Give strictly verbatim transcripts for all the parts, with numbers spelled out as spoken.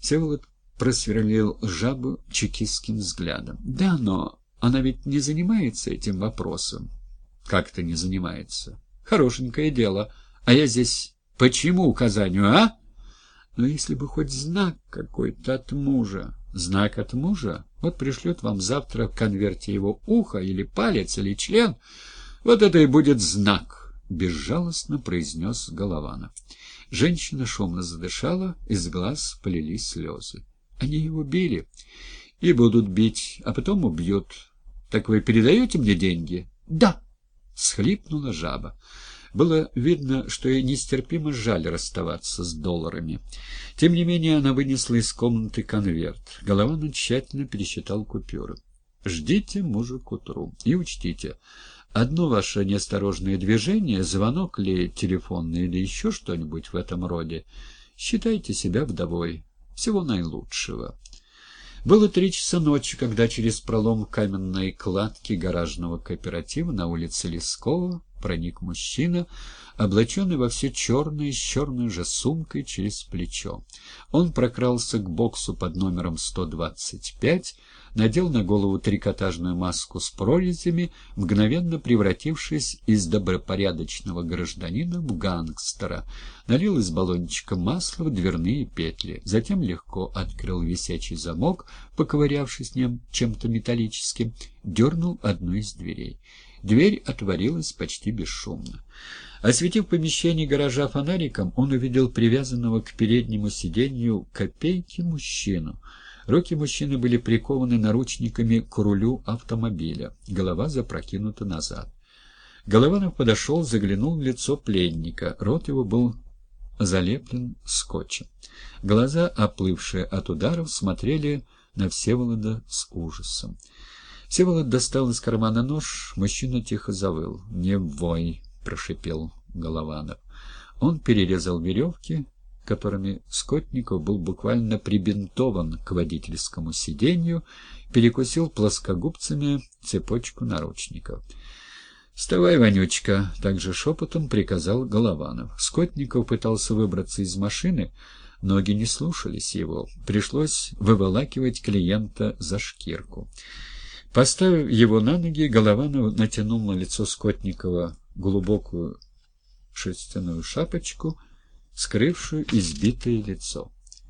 Всеволод просверлил жабу чекистским взглядом. «Да, но она ведь не занимается этим вопросом». «Как-то не занимается. Хорошенькое дело. А я здесь по чьему указанию, а?» «Но если бы хоть знак какой-то от мужа». «Знак от мужа? Вот пришлет вам завтра в конверте его ухо или палец или член. Вот это и будет знак», — безжалостно произнес Голованов. Женщина шумно задышала, из глаз полились слезы. «Они его били и будут бить, а потом убьют. Так вы передаете мне деньги?» «Да», — схлипнула жаба. Было видно, что ей нестерпимо жаль расставаться с долларами. Тем не менее, она вынесла из комнаты конверт. Голованов тщательно пересчитал купюры. «Ждите мужа к утру и учтите. Одно ваше неосторожное движение, звонок ли телефонный или еще что-нибудь в этом роде, считайте себя вдовой. Всего наилучшего». Было три часа ночи, когда через пролом каменной кладки гаражного кооператива на улице Лескова проник мужчина, облаченный во все черное, с черной же сумкой через плечо. Он прокрался к боксу под номером сто двадцать пять, надел на голову трикотажную маску с прорезями, мгновенно превратившись из добропорядочного гражданина в гангстера, налил из баллончика масла в дверные петли, затем легко открыл висячий замок, поковырявшись с ним чем-то металлическим, дернул одну из дверей. Дверь отворилась почти бесшумно. Осветив помещение гаража фонариком, он увидел привязанного к переднему сиденью копейки мужчину. Руки мужчины были прикованы наручниками к рулю автомобиля, голова запрокинута назад. Голованов подошел, заглянул в лицо пленника. Рот его был залеплен скотчем. Глаза, оплывшие от ударов, смотрели на Всеволода с ужасом. Всеволод достал из кармана нож, мужчина тихо завыл. «Не вой!» — прошипел Голованов. Он перерезал веревки, которыми Скотников был буквально прибинтован к водительскому сиденью, перекусил плоскогубцами цепочку наручников. «Вставай, вонючка!» — также шепотом приказал Голованов. Скотников пытался выбраться из машины, ноги не слушались его. Пришлось выволакивать клиента за шкирку. Поставив его на ноги, Голованов натянул на лицо Скотникова глубокую шерстяную шапочку, скрывшую избитое лицо.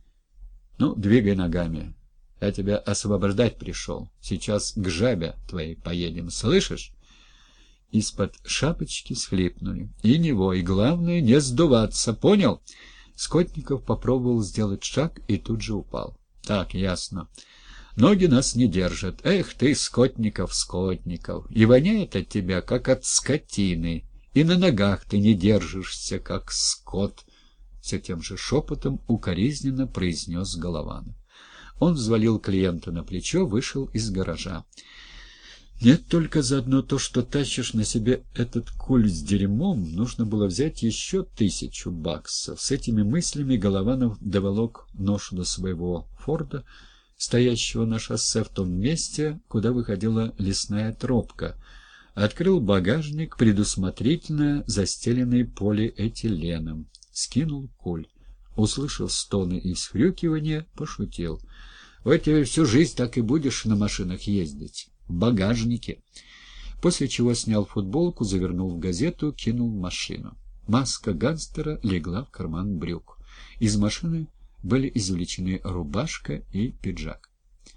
«Ну, двигай ногами. Я тебя освобождать пришел. Сейчас к жабе твоей поедем, слышишь?» Из-под шапочки схлипнули. «И не вой, главное, не сдуваться, понял?» Скотников попробовал сделать шаг и тут же упал. «Так, ясно. Ноги нас не держат. Эх ты, Скотников, Скотников, и воняет от тебя, как от скотины, и на ногах ты не держишься, как скот», — все тем же шепотом укоризненно произнес Голованов. Он взвалил клиента на плечо, вышел из гаража. «Нет, только заодно то, что тащишь на себе этот куль с дерьмом, нужно было взять еще тысячу баксов». С этими мыслями Голованов доволок ношу до своего форда, стоящего на шоссе в том месте, куда выходила лесная тропка, открыл багажник, предусмотрительно застеленный полиэтиленом, скинул куль, услышав стоны и всхрюкивания, пошутил: «Вот тебе всю жизнь так и будешь на машинах ездить, в багажнике», после чего снял футболку, завернул в газету, кинул в машину. Маска гангстера легла в карман брюк. Из машины были извлечены рубашка и пиджак.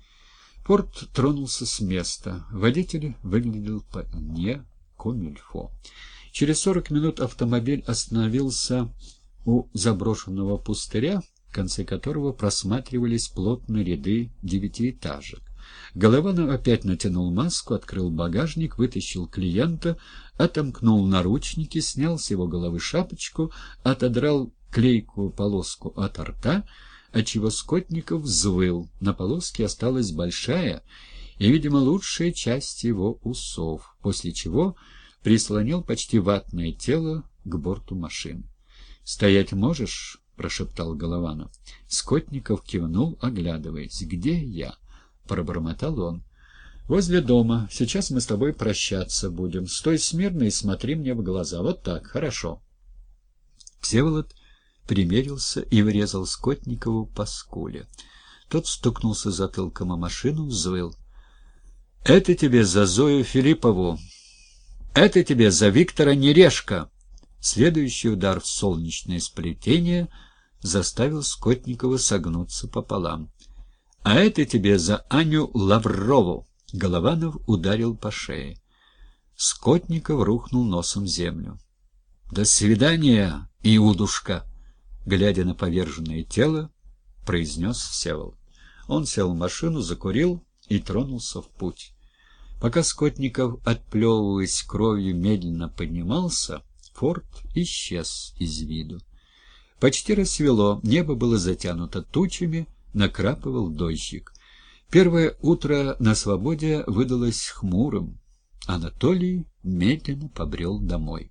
Форд тронулся с места. Водитель выглядел вполне комильфо. Через сорок минут автомобиль остановился у заброшенного пустыря, в конце которого просматривались плотные ряды девятиэтажек. Голованов опять натянул маску, открыл багажник, вытащил клиента, отомкнул наручники, снял с его головы шапочку, отодрал клейкую полоску от рта, отчего Скотников взвыл. На полоске осталась большая и, видимо, лучшая часть его усов, после чего прислонил почти ватное тело к борту машины. «Стоять можешь?» — прошептал Голованов. Скотников кивнул, оглядываясь. «Где я?» — пробормотал он. «Возле дома. Сейчас мы с тобой прощаться будем. Стой смирно и смотри мне в глаза. Вот так, хорошо». Всеволод примерился и врезал Скотникову по скуле. Тот стукнулся затылком о машину, взвыл. «Это тебе за Зою Филиппову! Это тебе за Виктора Нерешка!» Следующий удар в солнечное сплетение заставил Скотникова согнуться пополам. «А это тебе за Аню Лаврову!» Голованов ударил по шее. Скотников рухнул носом в землю. «До свидания, Иудушка!» Глядя на поверженное тело, произнес Всеволод. Он сел в машину, закурил и тронулся в путь. Пока Скотников, отплевываясь кровью, медленно поднимался, форт исчез из виду. Почти рассвело, небо было затянуто тучами, накрапывал дождик. Первое утро на свободе выдалось хмурым. Анатолий медленно побрел домой.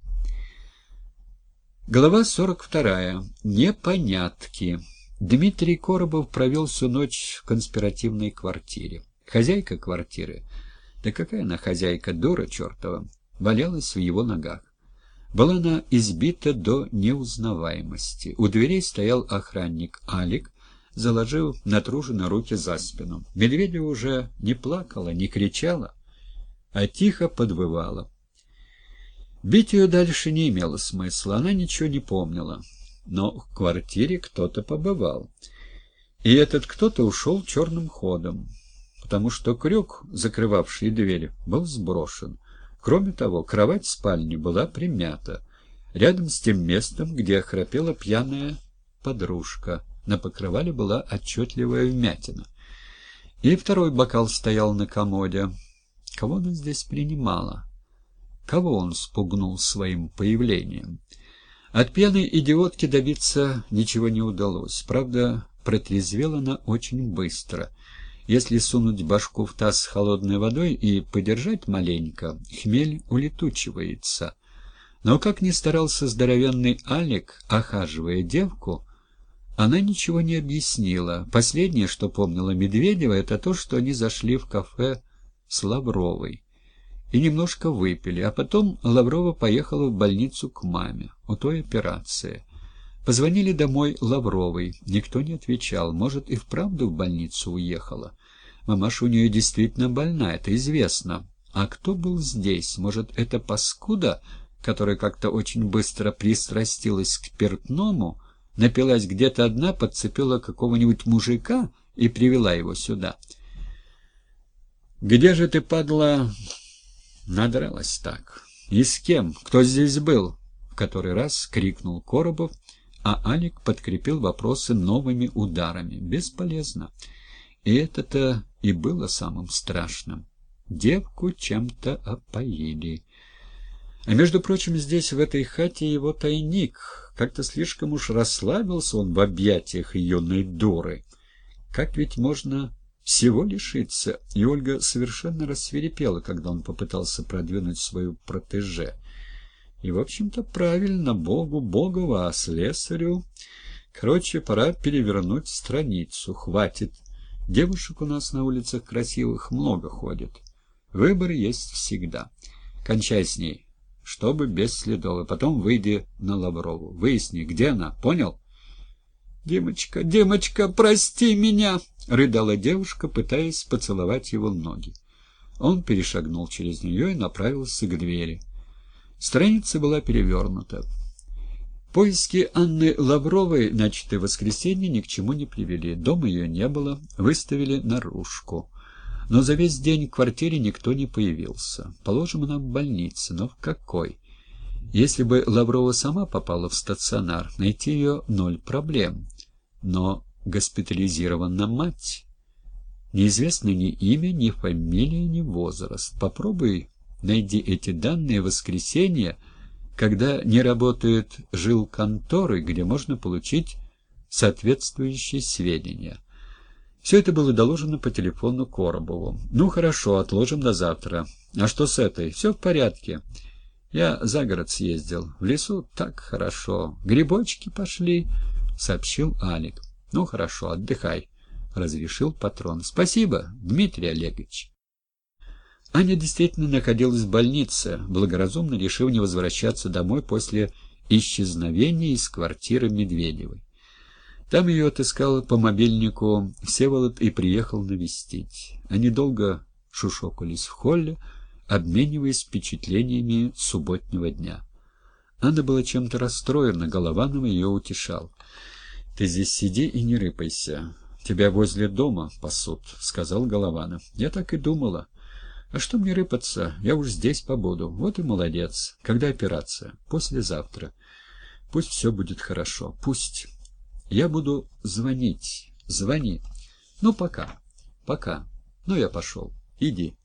Глава сорок вторая. Непонятки. Дмитрий Коробов провел всю ночь в конспиративной квартире. Хозяйка квартиры, да какая она хозяйка, дура чертова, валялась в его ногах. Была она избита до неузнаваемости. У дверей стоял охранник Алик, заложив натруженно руки за спину. Медведева уже не плакала, не кричала, а тихо подвывала. Бить ее дальше не имело смысла, она ничего не помнила. Но в квартире кто-то побывал. И этот кто-то ушел черным ходом, потому что крюк, закрывавший дверь, был сброшен. Кроме того, кровать в спальне была примята. Рядом с тем местом, где храпела пьяная подружка, на покрывале была отчетливая вмятина. И второй бокал стоял на комоде. Кого она здесь принимала? Кого он спугнул своим появлением? От пьяной идиотки добиться ничего не удалось. Правда, протрезвела она очень быстро. Если сунуть башку в таз с холодной водой и подержать маленько, хмель улетучивается. Но как ни старался здоровенный Алик, охаживая девку, она ничего не объяснила. Последнее, что помнила Медведева, это то, что они зашли в кафе с Лавровой и немножко выпили, а потом Лаврова поехала в больницу к маме. У той операции. Позвонили домой Лавровой. Никто не отвечал. Может, и вправду в больницу уехала. Мамаша у нее действительно больна, это известно. А кто был здесь? Может, это паскуда, которая как-то очень быстро пристрастилась к спиртному, напилась где-то одна, подцепила какого-нибудь мужика и привела его сюда? «Где же ты, падла, надралась так? И с кем? Кто здесь был?» В который раз крикнул Коробов, а Алик подкрепил вопросы новыми ударами. Бесполезно. И это-то и было самым страшным. Девку чем-то опоили. А между прочим, здесь, в этой хате, его тайник. Как-то слишком уж расслабился он в объятиях юной дуры. Как ведь можно всего лишиться? И Ольга совершенно рассвирепела, когда он попытался продвинуть свою протеже. И, в общем-то, правильно, Богу Богова, а слесарю... Короче, пора перевернуть страницу. Хватит. Девушек у нас на улицах красивых много ходит. Выбор есть всегда. Кончай с ней, чтобы без следов, и потом выйди на Лаврову. Выясни, где она, понял? «Димочка, Димочка, прости меня!» — рыдала девушка, пытаясь поцеловать его ноги. Он перешагнул через нее и направился к двери. Страница была перевернута. Поиски Анны Лавровой, начатые в воскресенье, ни к чему не привели. Дома ее не было, выставили наружку. Но за весь день в квартире никто не появился. Положим, она в больнице, но в какой? Если бы Лаврова сама попала в стационар, найти ее ноль проблем. Но госпитализирована мать. Неизвестно ни имя, ни фамилия, ни возраст. Попробуй найди эти данные в воскресенье, когда не работают жилконторы, где можно получить соответствующие сведения. Все это было доложено по телефону Коробову. «Ну, хорошо, отложим до завтра. А что с этой? Все в порядке. Я за город съездил. В лесу так хорошо. Грибочки пошли», — сообщил Алик. «Ну, хорошо, отдыхай», — разрешил патрон. «Спасибо, Дмитрий Олегович». Аня действительно находилась в больнице, благоразумно решив не возвращаться домой после исчезновения из квартиры Медведевой. Там ее отыскал по мобильнику Всеволод и приехал навестить. Они долго шушокались в холле, обмениваясь впечатлениями субботнего дня. Анна была чем-то расстроена, Голованов ее утешал. — Ты здесь сиди и не рыпайся. Тебя возле дома пасут, — сказал Голованов. — Я так и думала. А что мне рыпаться? Я уж здесь побуду. Вот и молодец. Когда операция? Послезавтра. Пусть все будет хорошо. Пусть. Я буду звонить. Звони. Ну, пока. Пока. Ну, я пошел. Иди.